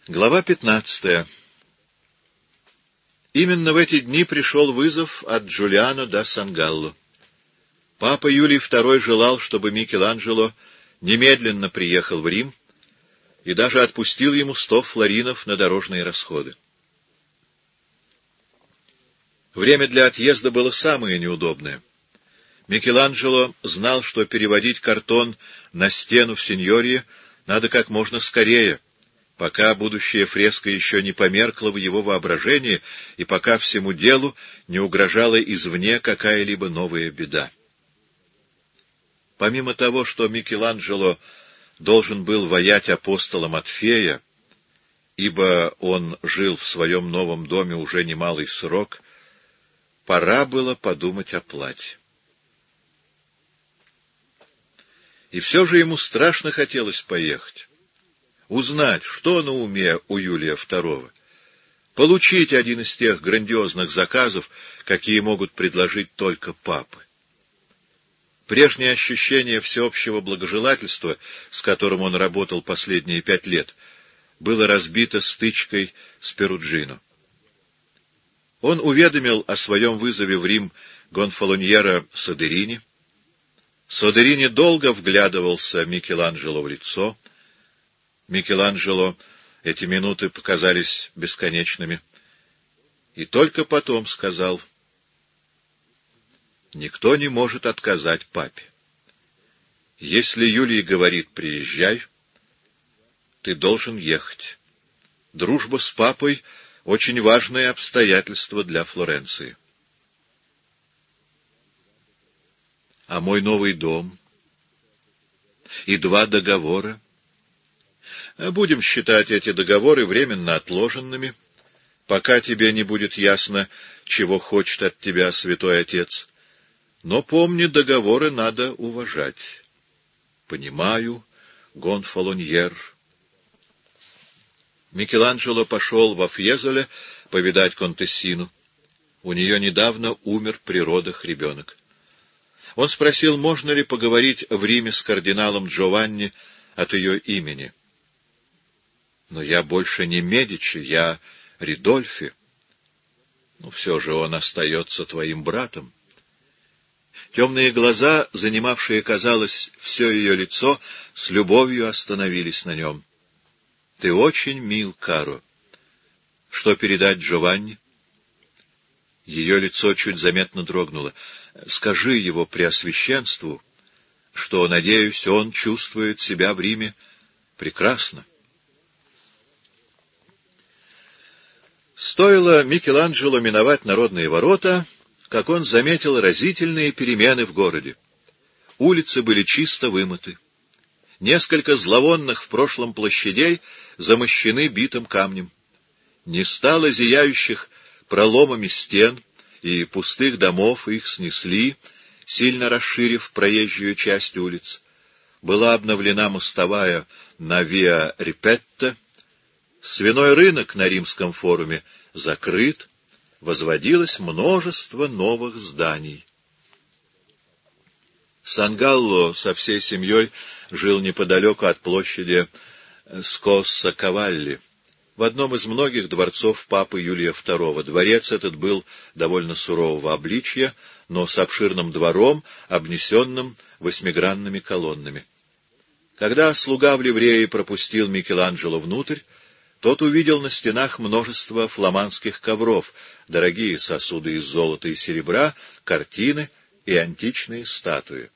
Глава 15. Именно в эти дни пришел вызов от Джулиано да Сангалло. Папа Юлий II желал, чтобы Микеланджело немедленно приехал в Рим и даже отпустил ему 100 флоринов на дорожные расходы. Время для отъезда было самое неудобное. Микеланджело знал, что переводить картон на стену в Синьории надо как можно скорее, пока будущая фреска еще не померкла в его воображении и пока всему делу не угрожала извне какая-либо новая беда. Помимо того, что Микеланджело должен был воять апостола Матфея, ибо он жил в своем новом доме уже немалый срок, пора было подумать о плате. И все же ему страшно хотелось поехать, узнать, что на уме у Юлия II, получить один из тех грандиозных заказов, какие могут предложить только папы. Прежнее ощущение всеобщего благожелательства, с которым он работал последние 5 лет, было разбито стычкой с Перуджино. Он уведомил о своем вызове в Рим гонфалоньера Содерини. Содерини долго вглядывался Микеланджело в лицо. Микеланджело эти минуты показались бесконечными. И только потом сказал: «Никто не может отказать папе. Если Юлий говорит «приезжай», ты должен ехать. Дружба с папой — очень важное обстоятельство для Флоренции». А мой новый дом и 2 договора? Будем считать эти договоры временно отложенными, пока тебе не будет ясно, чего хочет от тебя Святой Отец. Но помни, договоры надо уважать. Понимаю, гонфалоньер. Микеланджело пошел во Фьезоле повидать Контессину. У нее недавно умер при родах ребенок. Он спросил, можно ли поговорить в Риме с кардиналом Джованни от ее имени. Но я больше не Медичи, я Ридольфи. Но все же он остается твоим братом. Темные глаза, занимавшие, казалось, все ее лицо, с любовью остановились на нем. Ты очень мил, Каро. Что передать Джованни? Ее лицо чуть заметно дрогнуло. Скажи его преосвященству, что, надеюсь, он чувствует себя в Риме прекрасно. Стоило Микеланджело миновать Народные ворота, как он заметил разительные перемены в городе. Улицы были чисто вымыты. Несколько зловонных в прошлом площадей замощены битым камнем. Не стало зияющих проломами стен, и пустых домов их снесли, сильно расширив проезжую часть улиц. Была обновлена мостовая на Виа Рипетто, свиной рынок на Римском форуме закрыт, возводилось множество новых зданий. Сангалло со всей семьей жил неподалеку от площади Скосса-Кавалли, в одном из многих дворцов папы Юлия II. Дворец этот был довольно сурового обличья, но с обширным двором, обнесенным 8-гранными колоннами. Когда слуга в ливрее пропустил Микеланджело внутрь, тот увидел на стенах множество фламандских ковров, дорогие сосуды из золота и серебра, картины и античные статуи.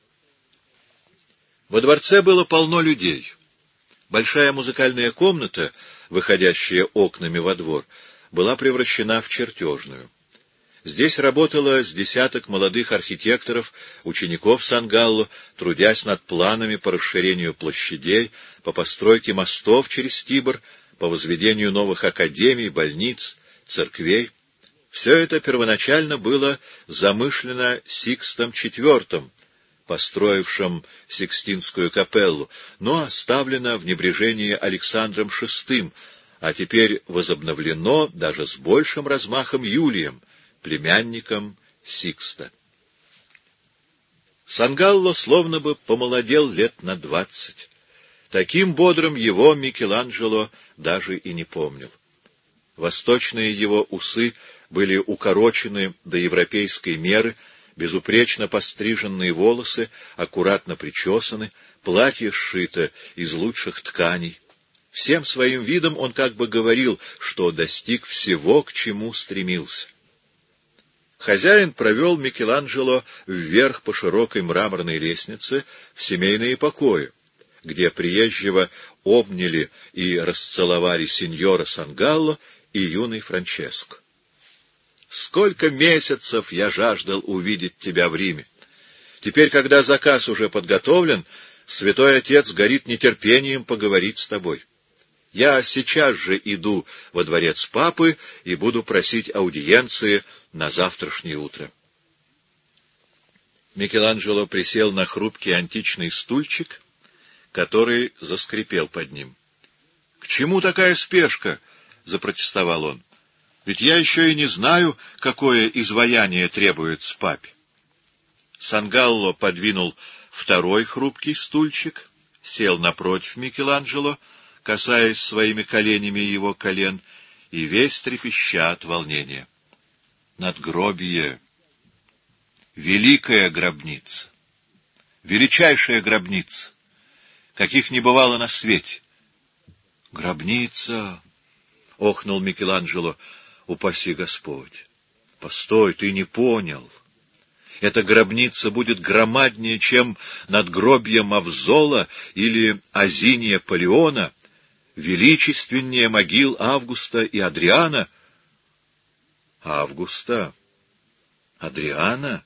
Во дворце было полно людей. Большая музыкальная комната, выходящая окнами во двор, была превращена в чертежную. Здесь работало с десяток молодых архитекторов, учеников Сангалло, трудясь над планами по расширению площадей, по постройке мостов через Тибр, по возведению новых академий, больниц, церквей. Все это первоначально было замышлено Сикстом IV, построившим Сикстинскую капеллу, но оставлено в небрежении Александром VI, а теперь возобновлено даже с большим размахом Юлием, племянником Сикста. Сангалло словно бы помолодел лет на 20. Таким бодрым его Микеланджело даже и не помнил. Восточные его усы были укорочены до европейской меры, безупречно постриженные волосы аккуратно причесаны, платье сшито из лучших тканей. Всем своим видом он как бы говорил, что достиг всего, к чему стремился. Хозяин провел Микеланджело вверх по широкой мраморной лестнице в семейные покои, где приезжего обняли и расцеловали сеньора Сангалло и юный Франческо. «Сколько месяцев я жаждал увидеть тебя в Риме! Теперь, когда заказ уже подготовлен, святой отец горит нетерпением поговорить с тобой. Я сейчас же иду во дворец папы и буду просить аудиенции на завтрашнее утро». Микеланджело присел на хрупкий античный стульчик, который заскрипел под ним. — К чему такая спешка? — запротестовал он. — Ведь я еще и не знаю, какое изваяние требуется папе. Сангалло подвинул второй хрупкий стульчик, сел напротив Микеланджело, касаясь своими коленями его колен, и весь трепеща от волнения. Надгробие, великая гробница, величайшая гробница, каких не бывало на свете. Гробница, — охнул Микеланджело, — упаси Господь. Постой, ты не понял. Эта гробница будет громаднее, чем надгробье Мавзола или Азиния Палеона, величественнее могил Августа и Адриана. Августа? Адриана?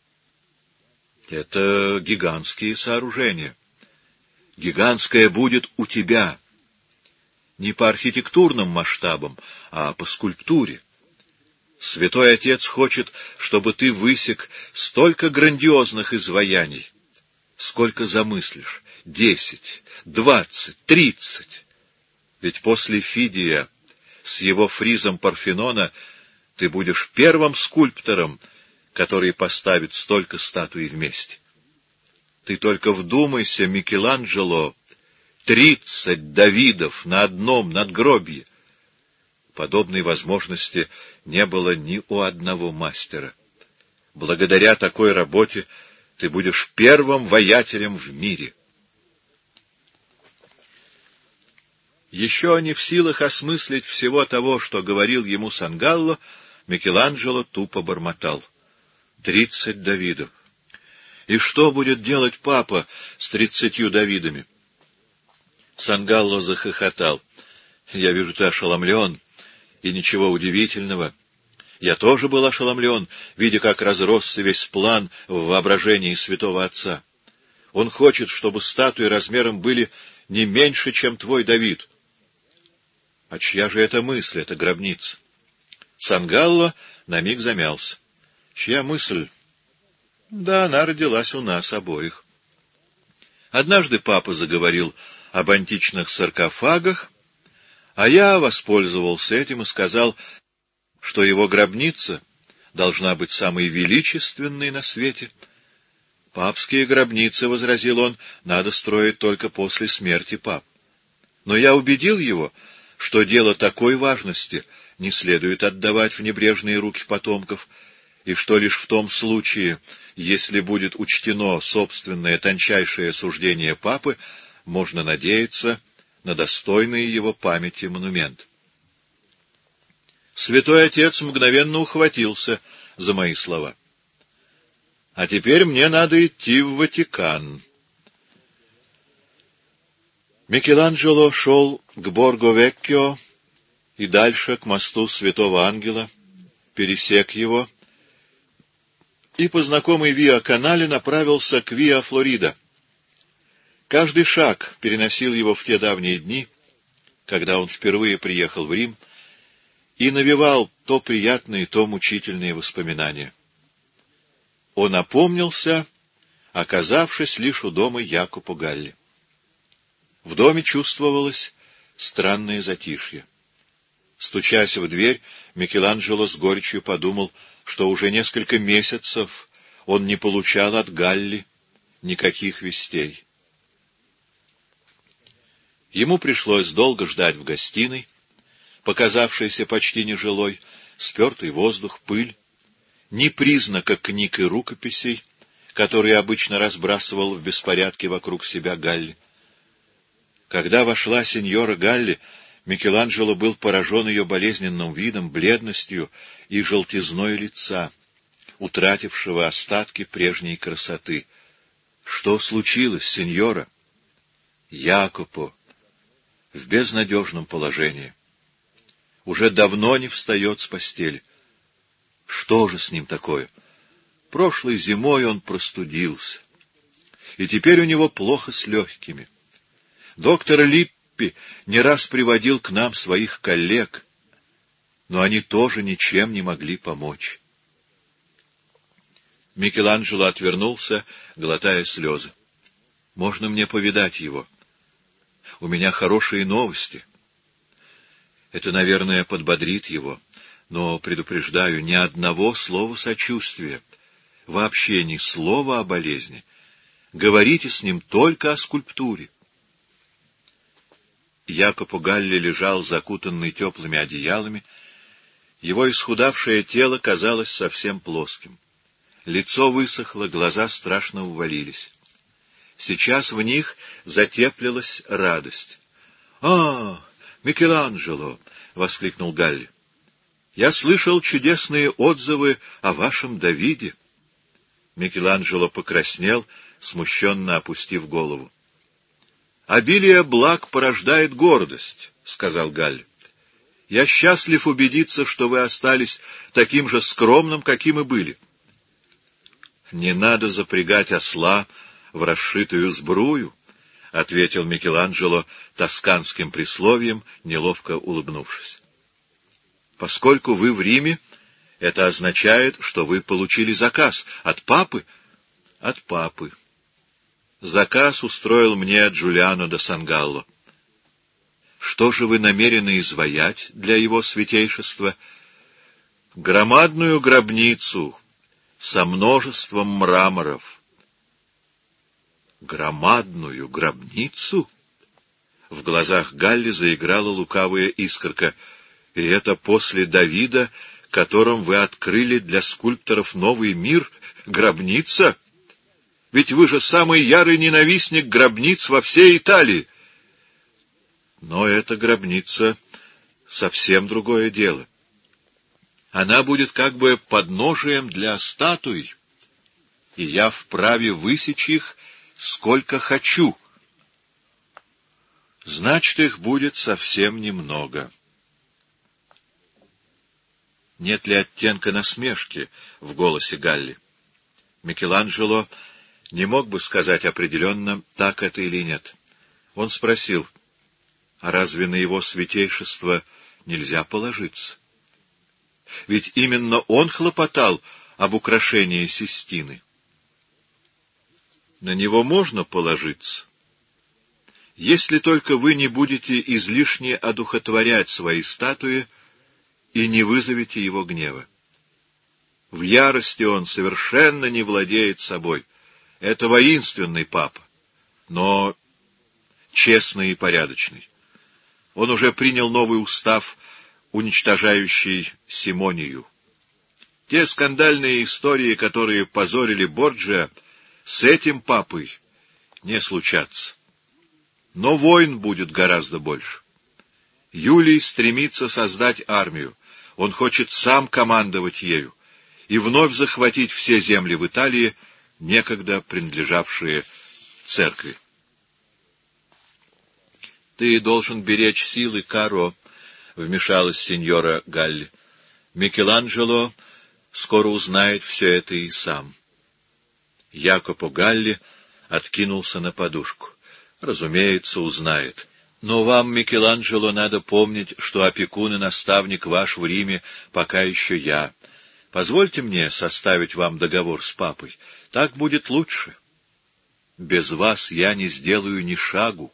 Это гигантские сооружения. Гигантское будет у тебя. Не по архитектурным масштабам, а по скульптуре. Святой Отец хочет, чтобы ты высек столько грандиозных изваяний, сколько замыслишь. 10, 20, 30. Ведь после Фидия с его фризом Парфенона ты будешь первым скульптором, который поставит столько статуй вместе. Ты только вдумайся, Микеланджело, 30 Давидов на одном надгробье. Подобной возможности не было ни у одного мастера. Благодаря такой работе ты будешь первым воятелем в мире. Еще не в силах осмыслить всего того, что говорил ему Сангалло, Микеланджело тупо бормотал. 30 Давидов. И что будет делать папа с 30 Давидами? Сангалло захохотал. Я вижу, ты ошеломлен, и ничего удивительного. Я тоже был ошеломлен, видя, как разросся весь план в воображении святого отца. Он хочет, чтобы статуи размером были не меньше, чем твой Давид. А чья же это мысль, эта гробница? Сангалло на миг замялся. Чья мысль? Да, она родилась у нас обоих. Однажды папа заговорил об античных саркофагах, а я воспользовался этим и сказал, что его гробница должна быть самой величественной на свете. Папские гробницы, — возразил он, — надо строить только после смерти пап. Но я убедил его, что дело такой важности не следует отдавать в небрежные руки потомков, и что лишь в том случае, если будет учтено собственное тончайшее суждение папы, можно надеяться на достойный его памяти монумент. Святой Отец мгновенно ухватился за мои слова. А теперь мне надо идти в Ватикан. Микеланджело шел к Борго-Веккио и дальше к мосту Святого Ангела, пересек его и по знакомой Виа-Канале направился к Виа-Флорида. Каждый шаг переносил его в те давние дни, когда он впервые приехал в Рим, и навевал то приятные, то мучительные воспоминания. Он опомнился, оказавшись лишь у дома Якупо Галли. В доме чувствовалось странное затишье. Стучась в дверь, Микеланджело с горечью подумал, что уже несколько месяцев он не получал от Галли никаких вестей. Ему пришлось долго ждать в гостиной, показавшейся почти нежилой, спертый воздух, пыль, ни признака книг и рукописей, которые обычно разбрасывал в беспорядке вокруг себя Галли. Когда вошла сеньора Галли, Микеланджело был поражен ее болезненным видом, бледностью и желтизной лица, утратившего остатки прежней красоты. — Что случилось, сеньора? — Якопо в безнадежном положении. Уже давно не встает с постели. Что же с ним такое? Прошлой зимой он простудился, и теперь у него плохо с легкими. Доктор Липпи не раз приводил к нам своих коллег, но они тоже ничем не могли помочь. Микеланджело отвернулся, глотая слезы. — Можно мне повидать его? У меня хорошие новости. Это, наверное, подбодрит его, но, предупреждаю, ни одного слова сочувствия, вообще ни слова о болезни. Говорите с ним только о скульптуре. Якопо Галли лежал закутанный теплыми одеялами. Его исхудавшее тело казалось совсем плоским. Лицо высохло, глаза страшно увалились. Сейчас в них затеплилась радость. — А, Микеланджело! — воскликнул Галли. — Я слышал чудесные отзывы о вашем Давиде. Микеланджело покраснел, смущенно опустив голову. — Обилие благ порождает гордость, — сказал Галли. — Я счастлив убедиться, что вы остались таким же скромным, каким и были. — Не надо запрягать осла в расшитую сбрую, — ответил Микеланджело тосканским присловием, неловко улыбнувшись. — Поскольку вы в Риме, это означает, что вы получили заказ от папы? — От папы. Заказ устроил мне Джулиано да Сангалло. Что же вы намерены изваять для его святейшества? Громадную гробницу со множеством мраморов. Громадную гробницу? В глазах Галли заиграла лукавая искорка. И это после Давида, которым вы открыли для скульпторов новый мир, гробница? Ведь вы же самый ярый ненавистник гробниц во всей Италии. Но эта гробница совсем другое дело. Она будет как бы подножием для статуй, и я вправе высечь их сколько хочу. Значит, их будет совсем немного. Нет ли оттенка насмешки в голосе Галли? Микеланджело не мог бы сказать определенно, так это или нет. Он спросил, а разве на его святейшество нельзя положиться? Ведь именно он хлопотал об украшении Систины. На него можно положиться, если только вы не будете излишне одухотворять свои статуи и не вызовете его гнева. В ярости он совершенно не владеет собой. Это воинственный папа, но честный и порядочный. Он уже принял новый устав, уничтожающий симонию. Те скандальные истории, которые позорили Борджиа, с этим папой не случатся. Но войн будет гораздо больше. Юлий стремится создать армию. Он хочет сам командовать ею и вновь захватить все земли в Италии, некогда принадлежавшие церкви. — Ты должен беречь силы, Каро, — вмешалась сеньора Галли. — Микеланджело скоро узнает все это и сам. Якопо Галли откинулся на подушку. — Разумеется, узнает. Но вам, Микеланджело, надо помнить, что опекун и наставник ваш в Риме пока еще я. Позвольте мне составить вам договор с папой. Так будет лучше. Без вас я не сделаю ни шагу.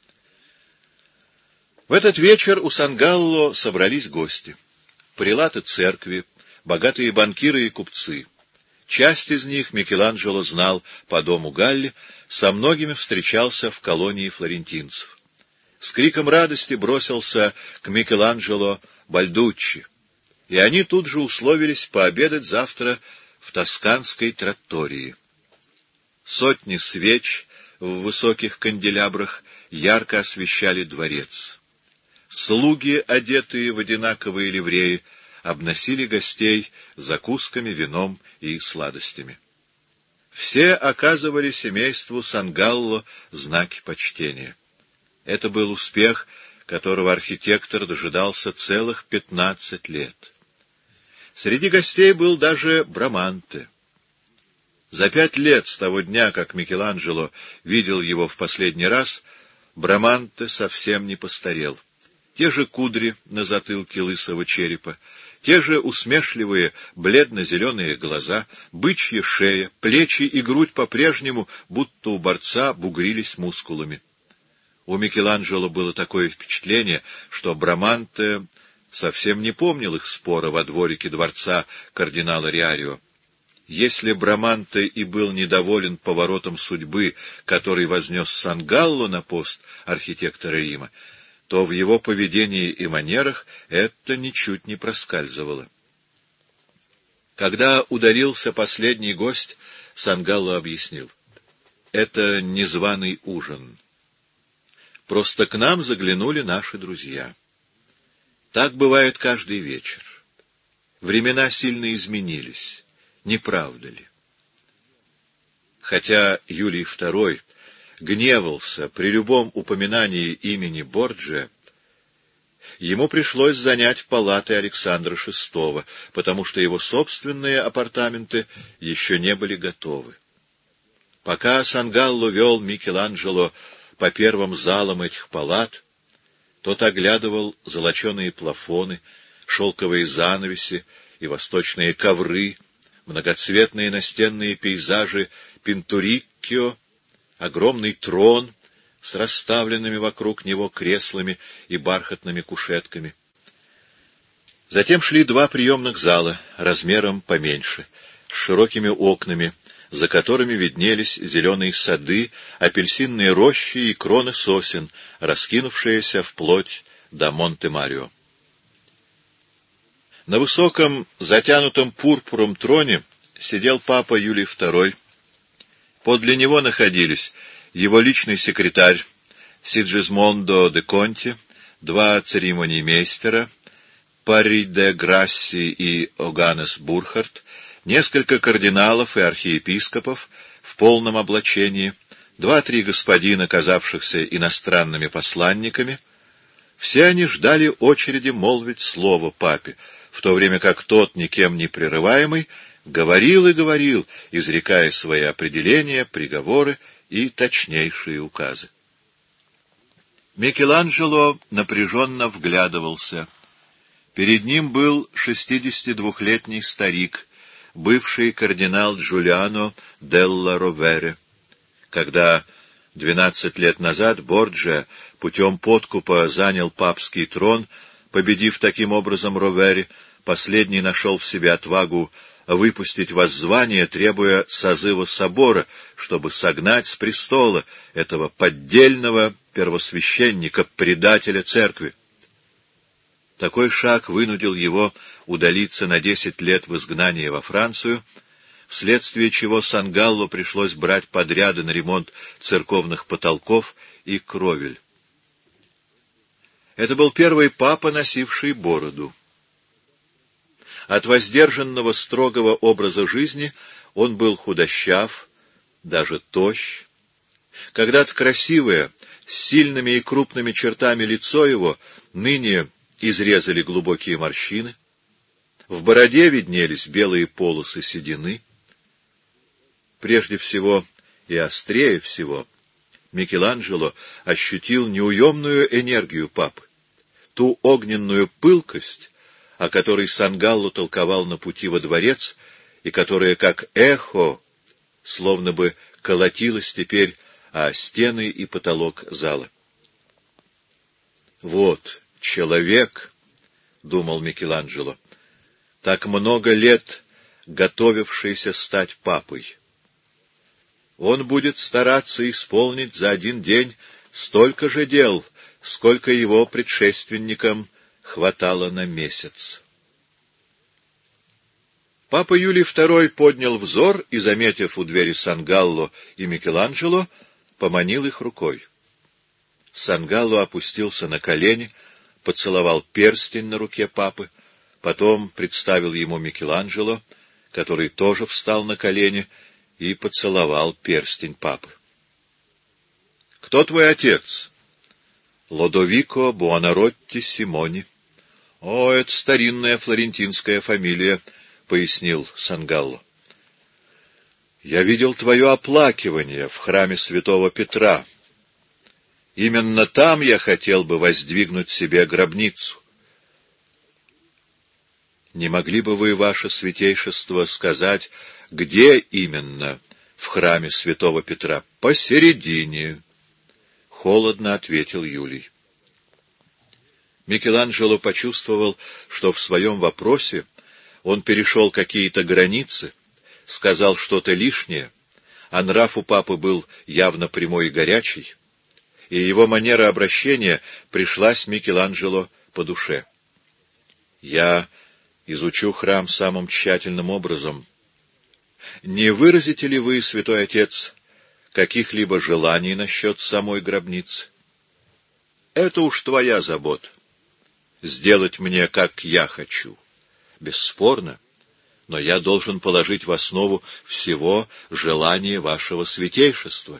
В этот вечер у Сангалло собрались гости. Прелаты церкви, богатые банкиры и купцы. Часть из них Микеланджело знал по дому Галли, со многими встречался в колонии флорентинцев. с криком радости бросился к Микеланджело Бальдуччи, и они тут же условились пообедать завтра в тосканской траттории. Сотни свеч в высоких канделябрах ярко освещали дворец. Слуги, одетые в одинаковые ливреи, обносили гостей закусками, вином и сладостями. Все оказывали семейству Сангалло знаки почтения. Это был успех, которого архитектор дожидался целых 15 лет. Среди гостей был даже Браманте. За 5 лет с того дня, как Микеланджело видел его в последний раз, Браманте совсем не постарел. Те же кудри на затылке лысого черепа, те же усмешливые бледно-зеленые глаза, бычья шея, плечи и грудь по-прежнему, будто у борца, бугрились мускулами. У Микеланджело было такое впечатление, что Браманте совсем не помнил их спора во дворике дворца кардинала Риарио. Если Браманте и был недоволен поворотом судьбы, который вознес Сангалло на пост архитектора Рима, то в его поведении и манерах это ничуть не проскальзывало. Когда удалился последний гость, Сангалло объяснил: это незваный ужин. Просто к нам заглянули наши друзья. Так бывает каждый вечер. Времена сильно изменились, не правда ли? Хотя Юлий II гневался при любом упоминании имени Борджиа, ему пришлось занять палаты Александра VI, потому что его собственные апартаменты еще не были готовы. Пока Сангалло вел Микеланджело по первым залам этих палат, тот оглядывал золоченые плафоны, шелковые занавеси и восточные ковры, многоцветные настенные пейзажи Пинтуриккио, огромный трон с расставленными вокруг него креслами и бархатными кушетками. Затем шли 2 приемных зала, размером поменьше, с широкими окнами, за которыми виднелись зеленые сады, апельсинные рощи и кроны сосен, раскинувшиеся вплоть до Монте-Марио. На высоком, затянутом пурпуром троне сидел папа Юлий II. Подле него находились его личный секретарь Сиджисмондо де Конти, 2 церемониймейстера, Пари де Грасси и Оганес Бурхард, несколько кардиналов и архиепископов в полном облачении, 2-3 господина, казавшихся иностранными посланниками. Все они ждали очереди молвить слово папе, в то время как тот, никем не прерываемый, говорил и говорил, изрекая свои определения, приговоры и точнейшие указы. Микеланджело напряженно вглядывался. Перед ним был 62-летний старик, бывший кардинал Джулиано делла Ровере. Когда 12 лет назад Борджиа путем подкупа занял папский трон, победив таким образом Ровере, последний нашел в себе отвагу выпустить воззвание, требуя созыва собора, чтобы согнать с престола этого поддельного первосвященника, предателя церкви. Такой шаг вынудил его удалиться на 10 лет в изгнание во Францию, вследствие чего Сангалло пришлось брать подряды на ремонт церковных потолков и кровель. Это был первый папа, носивший бороду. От воздержанного строгого образа жизни он был худощав, даже тощ. Когда-то красивое, с сильными и крупными чертами лицо его ныне изрезали глубокие морщины. В бороде виднелись белые полосы седины. Прежде всего и острее всего Микеланджело ощутил неуемную энергию папы, ту огненную пылкость, о которой Сангалло толковал на пути во дворец, и которая, как эхо, словно бы колотилась теперь о стены и потолок зала. «Вот человек, — думал Микеланджело, — так много лет готовившийся стать папой. Он будет стараться исполнить за один день столько же дел, сколько его предшественникам хватало на месяц. Папа Юлий II поднял взор и, заметив у двери Сан-Галло и Микеланджело, поманил их рукой. Сан-Галло опустился на колени, поцеловал перстень на руке папы, потом представил ему Микеланджело, который тоже встал на колени и поцеловал перстень папы. — Кто твой отец? — Лодовико Буонаротти Симони. — О, это старинная флорентинская фамилия, — пояснил Сан-Галло. — Я видел твое оплакивание в храме святого Петра. Именно там я хотел бы воздвигнуть себе гробницу. Не могли бы вы, ваше святейшество, сказать, где именно в храме святого Петра? — Посередине, — холодно ответил Юлий. Микеланджело почувствовал, что в своем вопросе он перешел какие-то границы, сказал что-то лишнее, а нрав у папы был явно прямой и горячий, и его манера обращения пришлась Микеланджело по душе. «Я изучу храм самым тщательным образом. Не выразите ли вы, святой отец, каких-либо желаний насчет самой гробницы? Это уж твоя забота. Сделать мне, как я хочу. Бесспорно, но я должен положить в основу всего желание вашего святейшества».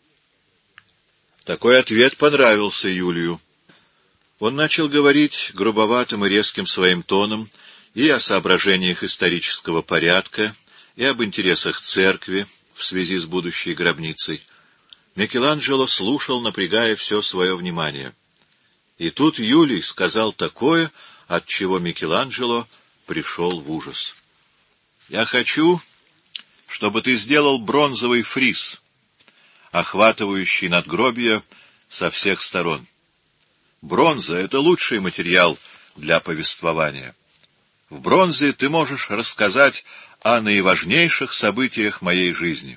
Такой ответ понравился Юлию. Он начал говорить грубоватым и резким своим тоном и о соображениях исторического порядка, и об интересах церкви в связи с будущей гробницей. Микеланджело слушал, напрягая все свое внимание. И тут Юлий сказал такое, от чего Микеланджело пришел в ужас. «Я хочу, чтобы ты сделал бронзовый фриз, охватывающий надгробие со всех сторон. Бронза — это лучший материал для повествования. В бронзе ты можешь рассказать о наиважнейших событиях моей жизни».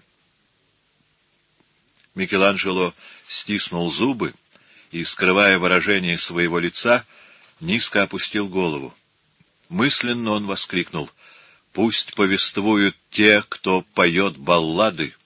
Микеланджело стиснул зубы и, скрывая выражение своего лица, низко опустил голову. Мысленно он воскликнул: «Пусть повествуют те, кто поет баллады,